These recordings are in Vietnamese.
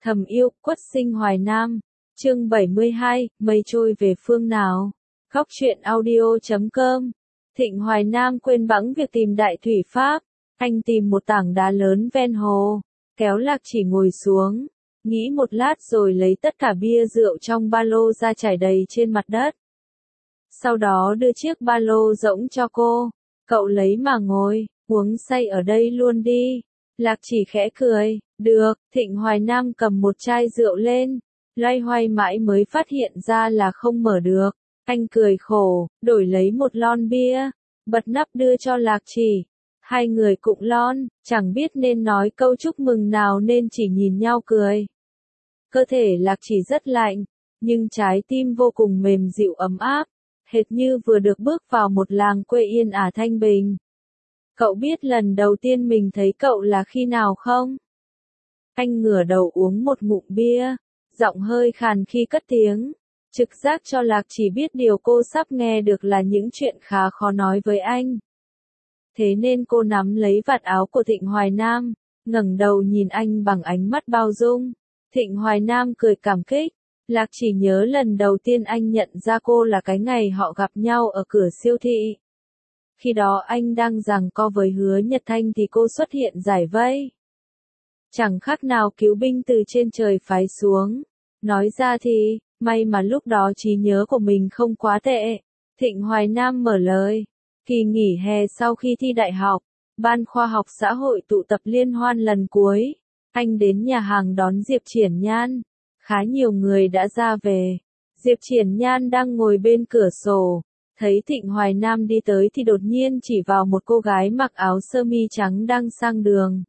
Thầm yêu, Quất Sinh Hoài Nam. Chương 72, mây trôi về phương nào? Góc truyện audio.com. Thịnh Hoài Nam quên bẵng việc tìm đại thủy pháp. Anh tìm một tảng đá lớn ven hồ, kéo Lạc Chỉ ngồi xuống, nghĩ một lát rồi lấy tất cả bia rượu trong ba lô ra trải đầy trên mặt đất. Sau đó đưa chiếc ba lô rỗng cho cô. Cậu lấy mà ngồi, uống say ở đây luôn đi. Lạc Chỉ khẽ cười, được. Thịnh Hoài Nam cầm một chai rượu lên, loay hoay mãi mới phát hiện ra là không mở được. Anh cười khổ, đổi lấy một lon bia, bật nắp đưa cho Lạc Chỉ. Hai người cụng lon, chẳng biết nên nói câu chúc mừng nào nên chỉ nhìn nhau cười. Cơ thể Lạc Chỉ rất lạnh, nhưng trái tim vô cùng mềm dịu ấm áp, hệt như vừa được bước vào một làng quê yên ả thanh bình. Cậu biết lần đầu tiên mình thấy cậu là khi nào không? Anh ngửa đầu uống một ngụm bia, giọng hơi khàn khi cất tiếng, trực giác cho Lạc Chỉ biết điều cô sắp nghe được là những chuyện khá khó nói với anh. Thế nên cô nắm lấy vạt áo của Thịnh Hoài Nam, ngẩng đầu nhìn anh bằng ánh mắt bao dung. Thịnh Hoài Nam cười cảm kích. Lạc Chỉ nhớ lần đầu tiên anh nhận ra cô là cái ngày họ gặp nhau ở cửa siêu thị. Khi đó anh đang giằng co với Hứa Nhật Thanh thì cô xuất hiện giải vây. Chẳng khác nào cứu binh từ trên trời phái xuống. Nói ra thì, may mà lúc đó trí nhớ của mình không quá tệ. Thịnh Hoài Nam mở lời. Kỳ nghỉ hè sau khi thi đại học, Ban Khoa học Xã hội tụ tập liên hoan lần cuối. Anh đến nhà hàng đón Diệp Triển Nhan. Khá nhiều người đã ra về. Diệp Triển Nhan đang ngồi bên cửa sổ. Thấy Thịnh Hoài Nam đi tới thì đột nhiên chỉ vào một cô gái mặc áo sơ mi trắng đang sang đường.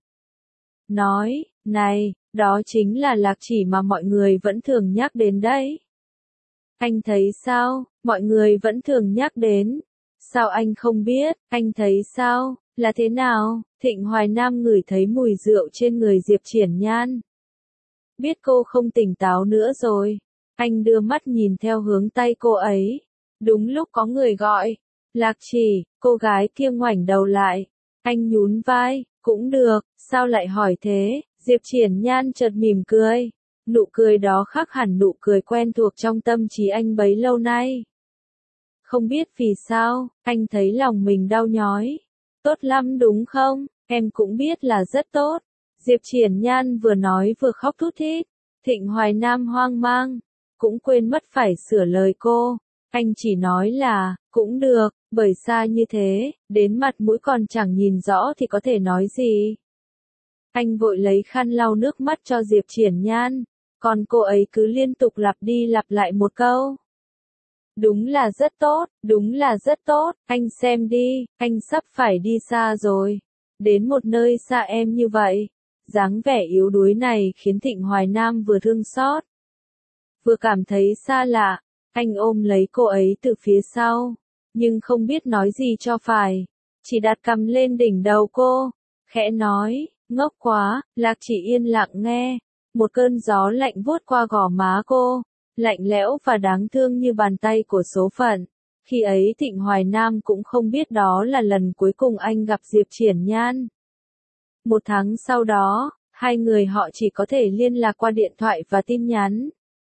Nói, này, đó chính là Lạc Chỉ mà mọi người vẫn thường nhắc đến đấy. Anh thấy sao, mọi người vẫn thường nhắc đến. Sao anh không biết, anh thấy sao, là thế nào? Thịnh Hoài Nam ngửi thấy mùi rượu trên người Diệp Triển Nhan. Biết cô không tỉnh táo nữa rồi. Anh đưa mắt nhìn theo hướng tay cô ấy. Đúng lúc có người gọi. Lạc Chỉ, cô gái kia ngoảnh đầu lại. Anh nhún vai, cũng được, sao lại hỏi thế? Diệp Triển Nhan chợt mỉm cười. Nụ cười đó khác hẳn nụ cười quen thuộc trong tâm trí anh bấy lâu nay. Không biết vì sao, anh thấy lòng mình đau nhói. Tốt lắm đúng không? Em cũng biết là rất tốt. Diệp Triển Nhan vừa nói vừa khóc thút thít. Thịnh Hoài Nam hoang mang, cũng quên mất phải sửa lời cô. Anh chỉ nói là, cũng được, bởi xa như thế, đến mặt mũi còn chẳng nhìn rõ thì có thể nói gì. Anh vội lấy khăn lau nước mắt cho Diệp Triển Nhan, còn cô ấy cứ liên tục lặp đi lặp lại một câu. Đúng là rất tốt, đúng là rất tốt, anh xem đi, anh sắp phải đi xa rồi. Đến một nơi xa em như vậy. Dáng vẻ yếu đuối này khiến Thịnh Hoài Nam vừa thương xót, vừa cảm thấy xa lạ. Anh ôm lấy cô ấy từ phía sau, nhưng không biết nói gì cho phải. Chỉ đặt cằm lên đỉnh đầu cô, khẽ nói, ngốc quá. Lạc Chỉ yên lặng nghe. Một cơn gió lạnh vuốt qua gò má cô, lạnh lẽo và đáng thương như bàn tay của số phận. Khi ấy Thịnh Hoài Nam cũng không biết đó là lần cuối cùng anh gặp Diệp Triển Nhan. Một tháng sau đó, hai người họ chỉ có thể liên lạc qua điện thoại và tin nhắn.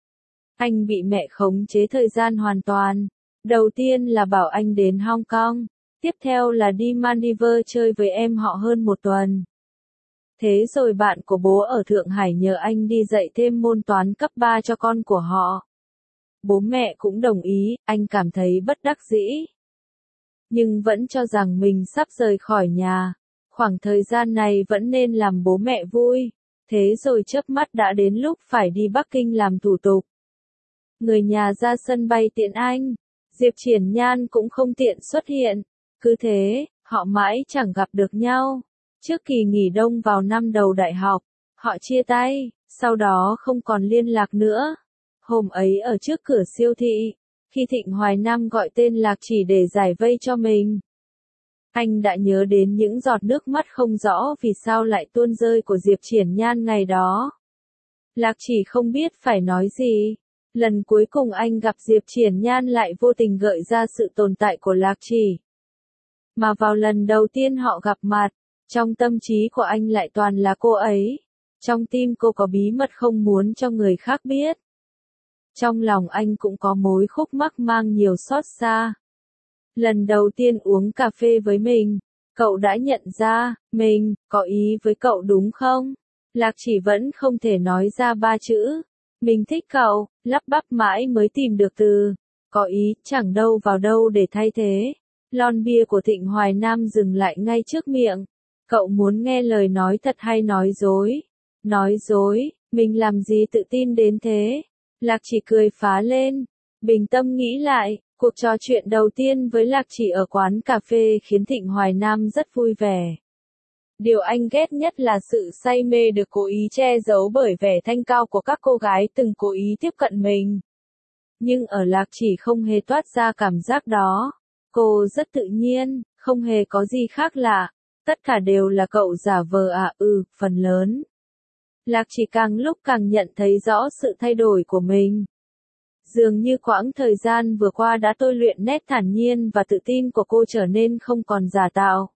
Anh bị mẹ khống chế thời gian hoàn toàn. Đầu tiên là bảo anh đến Hong Kong, tiếp theo là đi Maldives chơi với em họ hơn một tuần. Thế rồi bạn của bố ở Thượng Hải nhờ anh đi dạy thêm môn toán cấp 3 cho con của họ. Bố mẹ cũng đồng ý, anh cảm thấy bất đắc dĩ. Nhưng vẫn cho rằng mình sắp rời khỏi nhà. Khoảng thời gian này vẫn nên làm bố mẹ vui. Thế rồi chớp mắt đã đến lúc phải đi Bắc Kinh làm thủ tục. Người nhà ra sân bay tiện anh. Diệp Triển Nhan cũng không tiện xuất hiện. Cứ thế, họ mãi chẳng gặp được nhau. Trước kỳ nghỉ đông vào năm đầu đại học, họ chia tay, sau đó không còn liên lạc nữa. Hôm ấy ở trước cửa siêu thị, khi Thịnh Hoài Nam gọi tên Lạc Chỉ để giải vây cho mình, anh đã nhớ đến những giọt nước mắt không rõ vì sao lại tuôn rơi của Diệp Triển Nhan ngày đó. Lạc Chỉ không biết phải nói gì. Lần cuối cùng anh gặp Diệp Triển Nhan lại vô tình gợi ra sự tồn tại của Lạc Chỉ. Mà vào lần đầu tiên họ gặp mặt, trong tâm trí của anh lại toàn là cô ấy. Trong tim cô có bí mật không muốn cho người khác biết. Trong lòng anh cũng có mối khúc mắc mang nhiều xót xa. Lần đầu tiên uống cà phê với mình, cậu đã nhận ra, mình, có ý với cậu đúng không? Lạc Chỉ vẫn không thể nói ra 3 chữ. Mình thích cậu, lắp bắp mãi mới tìm được từ. Có ý, chẳng đâu vào đâu để thay thế. Lon bia của Thịnh Hoài Nam dừng lại ngay trước miệng. Cậu muốn nghe lời nói thật hay nói dối? Nói dối, mình làm gì tự tin đến thế? Lạc Chỉ cười phá lên. Bình tâm nghĩ lại, cuộc trò chuyện đầu tiên với Lạc Chỉ ở quán cà phê khiến Thịnh Hoài Nam rất vui vẻ. Điều anh ghét nhất là sự say mê được cố ý che giấu bởi vẻ thanh cao của các cô gái từng cố ý tiếp cận mình. Nhưng ở Lạc Chỉ không hề toát ra cảm giác đó. Cô rất tự nhiên, không hề có gì khác lạ. Tất cả đều là cậu giả vờ phần lớn. Lạc Chỉ càng lúc càng nhận thấy rõ sự thay đổi của mình. Dường như quãng thời gian vừa qua đã tôi luyện nét thản nhiên và tự tin của cô trở nên không còn giả tạo.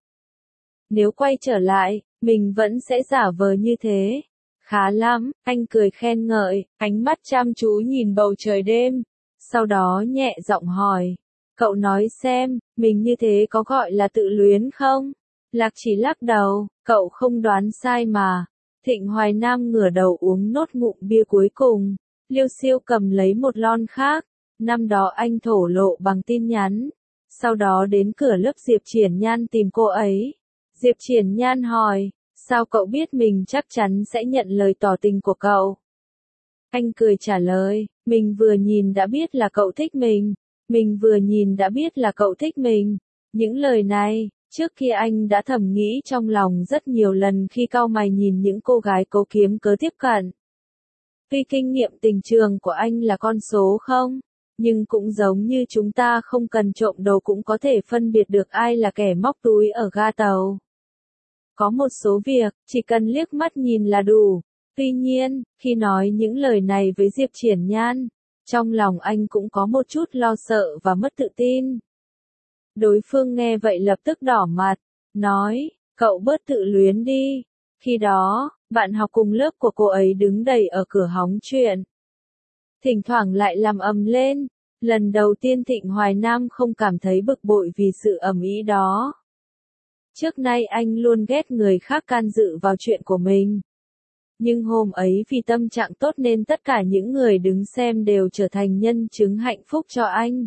Nếu quay trở lại, mình vẫn sẽ giả vờ như thế. Khá lắm, anh cười khen ngợi, ánh mắt chăm chú nhìn bầu trời đêm. Sau đó nhẹ giọng hỏi, cậu nói xem, mình như thế có gọi là tự luyến không? Lạc Chỉ lắc đầu, cậu không đoán sai mà. Thịnh Hoài Nam ngửa đầu uống nốt ngụm bia cuối cùng. Liêu Siêu cầm lấy một lon khác. Năm đó anh thổ lộ bằng tin nhắn. Sau đó đến cửa lớp Diệp Triển Nhan tìm cô ấy. Diệp Triển Nhan hỏi, sao cậu biết mình chắc chắn sẽ nhận lời tỏ tình của cậu? Anh cười trả lời, mình vừa nhìn đã biết là cậu thích mình. Mình vừa nhìn đã biết là cậu thích mình. Những lời này, trước kia anh đã thầm nghĩ trong lòng rất nhiều lần khi cau mày nhìn những cô gái cố kiếm cớ tiếp cận. Tuy kinh nghiệm tình trường của anh là con số không, nhưng cũng giống như chúng ta không cần trộm đồ cũng có thể phân biệt được ai là kẻ móc túi ở ga tàu. Có một số việc, chỉ cần liếc mắt nhìn là đủ. Tuy nhiên, khi nói những lời này với Diệp Triển Nhan, trong lòng anh cũng có một chút lo sợ và mất tự tin. Đối phương nghe vậy lập tức đỏ mặt, nói, cậu bớt tự luyến đi. Khi đó, bạn học cùng lớp của cô ấy đứng đầy ở cửa hóng chuyện. Thỉnh thoảng lại làm ầm lên. Lần đầu tiên Thịnh Hoài Nam không cảm thấy bực bội vì sự ầm ĩ đó. Trước nay anh luôn ghét người khác can dự vào chuyện của mình. Nhưng hôm ấy vì tâm trạng tốt nên tất cả những người đứng xem đều trở thành nhân chứng hạnh phúc cho anh.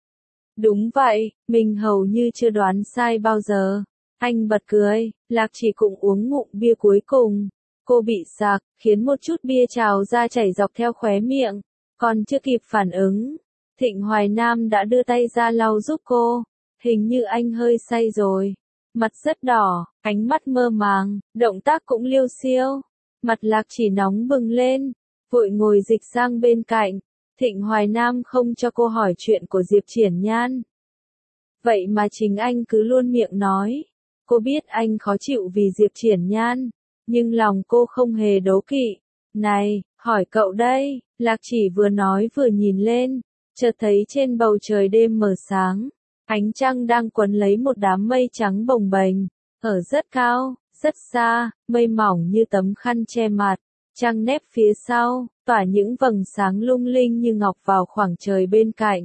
Đúng vậy, mình hầu như chưa đoán sai bao giờ. Anh bật cười, Lạc Chỉ cũng uống ngụm bia cuối cùng. Cô bị sặc, khiến một chút bia trào ra chảy dọc theo khóe miệng. Còn chưa kịp phản ứng, Thịnh Hoài Nam đã đưa tay ra lau giúp cô. Hình như anh hơi say rồi. Mặt rất đỏ, ánh mắt mơ màng, động tác cũng liêu xiêu. Mặt Lạc Chỉ nóng bừng lên, vội ngồi dịch sang bên cạnh. Thịnh Hoài Nam không cho cô hỏi chuyện của Diệp Triển Nhan. Vậy mà chính anh cứ luôn miệng nói. Cô biết anh khó chịu vì Diệp Triển Nhan, nhưng lòng cô không hề đố kỵ. Này, hỏi cậu đây, Lạc Chỉ vừa nói vừa nhìn lên, chợt thấy trên bầu trời đêm mờ sáng, ánh trăng đang quấn lấy một đám mây trắng bồng bềnh, ở rất cao, rất xa, mây mỏng như tấm khăn che mặt, trăng nép phía sau, tỏa những vầng sáng lung linh như ngọc vào khoảng trời bên cạnh.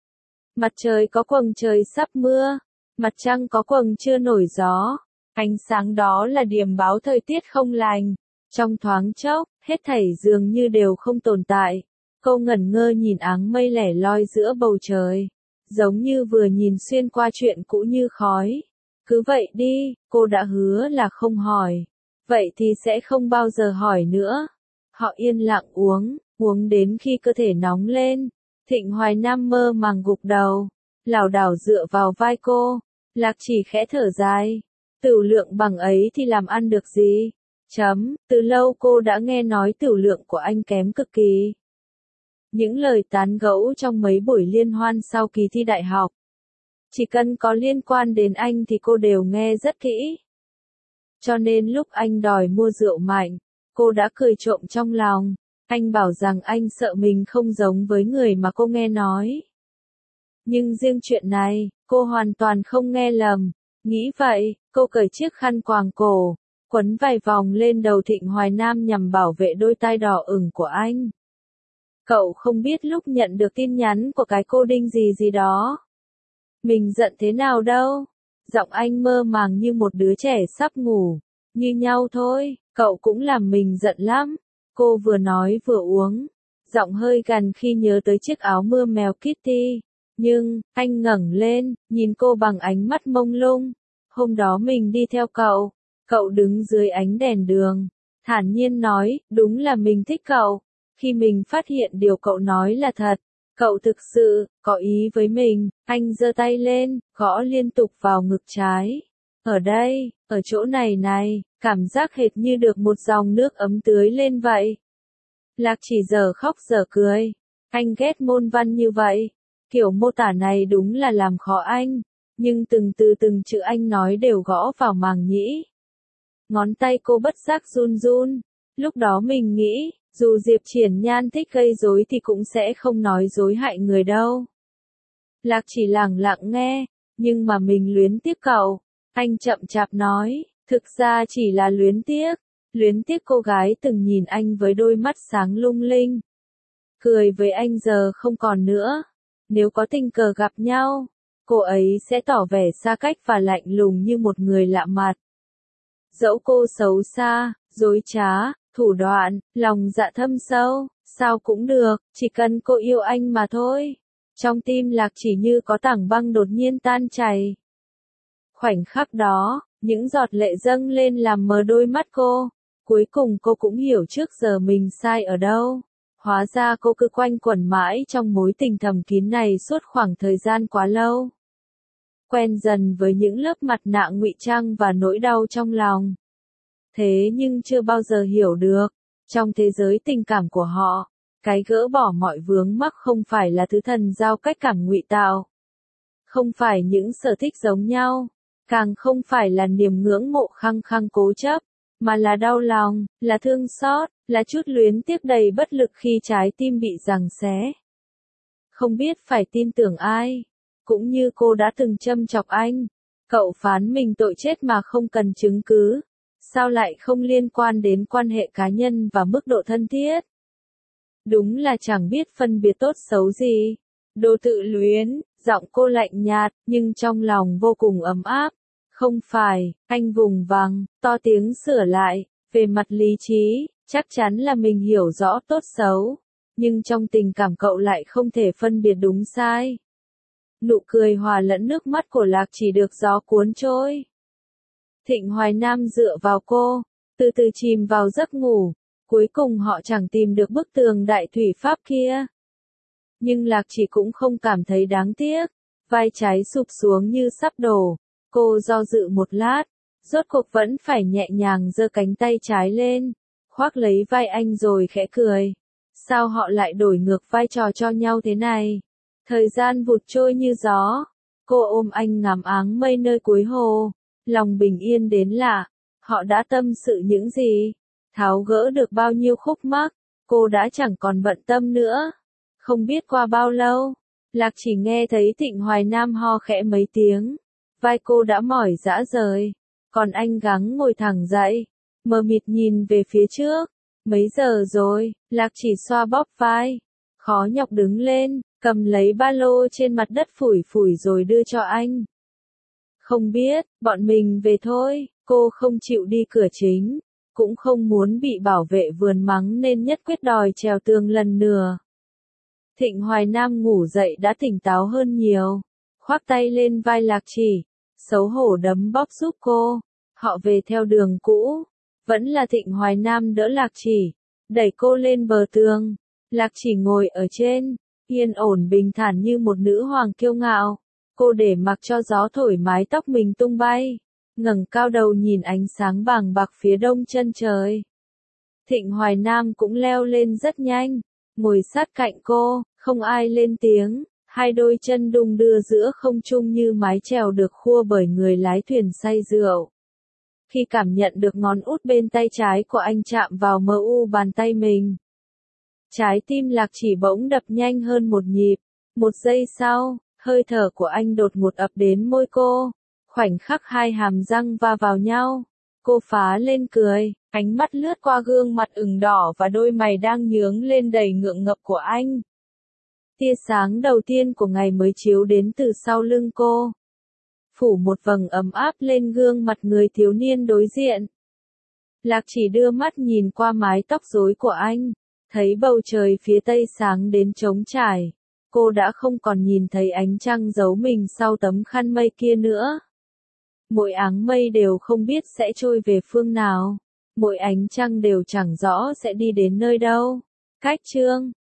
Mặt trời có quầng trời sắp mưa, mặt trăng có quầng chưa nổi gió, ánh sáng đó là điềm báo thời tiết không lành. Trong thoáng chốc, hết thảy dường như đều không tồn tại. Cô ngẩn ngơ nhìn áng mây lẻ loi giữa bầu trời, giống như vừa nhìn xuyên qua chuyện cũ như khói. Cứ vậy đi, cô đã hứa là không hỏi. Vậy thì sẽ không bao giờ hỏi nữa. Họ yên lặng uống đến khi cơ thể nóng lên. Thịnh Hoài Nam mơ màng gục đầu, lảo đảo dựa vào vai cô. Lạc Chỉ khẽ thở dài. Tửu lượng bằng ấy thì làm ăn được gì? Từ lâu cô đã nghe nói tửu lượng của anh kém cực kỳ. Những lời tán gẫu trong mấy buổi liên hoan sau kỳ thi đại học. Chỉ cần có liên quan đến anh thì cô đều nghe rất kỹ. Cho nên lúc anh đòi mua rượu mạnh, cô đã cười trộm trong lòng. Anh bảo rằng anh sợ mình không giống với người mà cô nghe nói. Nhưng riêng chuyện này, cô hoàn toàn không nghe lầm. Nghĩ vậy, cô cởi chiếc khăn quàng cổ, quấn vài vòng lên đầu Thịnh Hoài Nam nhằm bảo vệ đôi tai đỏ ửng của anh. Cậu không biết lúc nhận được tin nhắn của cái cô Đinh gì gì đó. Mình giận thế nào đâu. Giọng anh mơ màng như một đứa trẻ sắp ngủ. Như nhau thôi, cậu cũng làm mình giận lắm. Cô vừa nói vừa uống. Giọng hơi gằn khi nhớ tới chiếc áo mưa mèo Kitty. Nhưng, anh ngẩng lên, nhìn cô bằng ánh mắt mông lung. Hôm đó mình đi theo cậu. Cậu đứng dưới ánh đèn đường. Thản nhiên nói, đúng là mình thích cậu. Khi mình phát hiện điều cậu nói là thật. Cậu thực sự, có ý với mình. Anh giơ tay lên, gõ liên tục vào ngực trái. Ở đây, ở chỗ này này, cảm giác hệt như được một dòng nước ấm tưới lên vậy. Lạc Chỉ giờ khóc giờ cười. Anh ghét môn văn như vậy. Kiểu mô tả này đúng là làm khó anh. Nhưng từng chữ anh nói đều gõ vào màng nhĩ. Ngón tay cô bất giác run run. Lúc đó mình nghĩ, dù Diệp Triển Nhan thích gây rối thì cũng sẽ không nói dối hại người đâu. Lạc Chỉ lẳng lặng nghe, nhưng mà mình luyến tiếc cậu. Anh chậm chạp nói, thực ra chỉ là luyến tiếc cô gái từng nhìn anh với đôi mắt sáng lung linh. Cười với anh giờ không còn nữa. Nếu có tình cờ gặp nhau, cô ấy sẽ tỏ vẻ xa cách và lạnh lùng như một người lạ mặt. Dẫu cô xấu xa, dối trá, thủ đoạn, lòng dạ thâm sâu, sao cũng được, chỉ cần cô yêu anh mà thôi. Trong tim Lạc Chỉ như có tảng băng đột nhiên tan chảy. Khoảnh khắc đó, những giọt lệ dâng lên làm mờ đôi mắt cô. Cuối cùng cô cũng hiểu trước giờ mình sai ở đâu. Hóa ra cô cứ quanh quẩn mãi trong mối tình thầm kín này suốt khoảng thời gian quá lâu. Quen dần với những lớp mặt nạ ngụy trang và nỗi đau trong lòng. Thế nhưng chưa bao giờ hiểu được, trong thế giới tình cảm của họ, cái gỡ bỏ mọi vướng mắc không phải là thứ thần giao cách cảm ngụy tạo. Không phải những sở thích giống nhau, càng không phải là niềm ngưỡng mộ khăng khăng cố chấp, mà là đau lòng, là thương xót, là chút luyến tiếc đầy bất lực khi trái tim bị giằng xé. Không biết phải tin tưởng ai, cũng như cô đã từng châm chọc anh, cậu phán mình tội chết mà không cần chứng cứ, sao lại không liên quan đến quan hệ cá nhân và mức độ thân thiết. Đúng là chẳng biết phân biệt tốt xấu gì. Đồ tự luyến, giọng cô lạnh nhạt, nhưng trong lòng vô cùng ấm áp. Không phải, anh vùng vằng, to tiếng sửa lại, về mặt lý trí, chắc chắn là mình hiểu rõ tốt xấu. Nhưng trong tình cảm cậu lại không thể phân biệt đúng sai. Nụ cười hòa lẫn nước mắt của Lạc Chỉ được gió cuốn trôi. Thịnh Hoài Nam dựa vào cô, từ từ chìm vào giấc ngủ. Cuối cùng họ chẳng tìm được bức tường đại thủy pháp kia. Nhưng Lạc Chỉ cũng không cảm thấy đáng tiếc. Vai trái sụp xuống như sắp đổ. Cô do dự một lát, rốt cuộc vẫn phải nhẹ nhàng giơ cánh tay trái lên, khoác lấy vai anh rồi khẽ cười. Sao họ lại đổi ngược vai trò cho nhau thế này? Thời gian vụt trôi như gió. Cô ôm anh ngắm áng mây nơi cuối hồ. Lòng bình yên đến lạ. Họ đã tâm sự những gì? Tháo gỡ được bao nhiêu khúc mắc? Cô đã chẳng còn bận tâm nữa. Không biết qua bao lâu, Lạc Chỉ nghe thấy Thịnh Hoài Nam ho khẽ mấy tiếng. Vai cô đã mỏi rã rời. Còn anh gắng ngồi thẳng dậy, mờ mịt nhìn về phía trước. Mấy giờ rồi? Lạc Chỉ xoa bóp vai. Khó nhọc đứng lên, cầm lấy ba lô trên mặt đất phủi phủi rồi đưa cho anh. Không biết, bọn mình về thôi. Cô không chịu đi cửa chính, cũng không muốn bị bảo vệ vườn mắng nên nhất quyết đòi trèo tường lần nữa. Thịnh Hoài Nam ngủ dậy đã tỉnh táo hơn nhiều, khoác tay lên vai Lạc Chỉ, xấu hổ đấm bóp giúp cô. Họ về theo đường cũ, vẫn là Thịnh Hoài Nam đỡ Lạc Chỉ, đẩy cô lên bờ tường. Lạc Chỉ ngồi ở trên, yên ổn bình thản như một nữ hoàng kiêu ngạo. Cô để mặc cho gió thổi mái tóc mình tung bay, ngẩng cao đầu nhìn ánh sáng vàng bạc phía đông chân trời. Thịnh Hoài Nam cũng leo lên rất nhanh, ngồi sát cạnh cô, không ai lên tiếng, hai đôi chân đung đưa giữa không trung như mái chèo được khua bởi người lái thuyền say rượu. Khi cảm nhận được ngón út bên tay trái của anh chạm vào mờ u bàn tay mình, trái tim Lạc Chỉ bỗng đập nhanh hơn một nhịp. Một giây sau, hơi thở của anh đột ngột ập đến môi cô. Khoảnh khắc hai hàm răng va vào nhau, Cô phá lên cười, ánh mắt lướt qua gương mặt ửng đỏ và đôi mày đang nhướng lên đầy ngượng ngập của anh. Tia sáng đầu tiên của ngày mới chiếu đến từ sau lưng cô, phủ một vầng ấm áp lên gương mặt người thiếu niên đối diện. Lạc Chỉ đưa mắt nhìn qua mái tóc rối của anh, thấy bầu trời phía tây sáng đến trống trải. Cô đã không còn nhìn thấy ánh trăng giấu mình sau tấm khăn mây kia nữa. Mỗi áng mây đều không biết sẽ trôi về phương nào. Mỗi ánh trăng đều chẳng rõ sẽ đi đến nơi đâu. Cách chương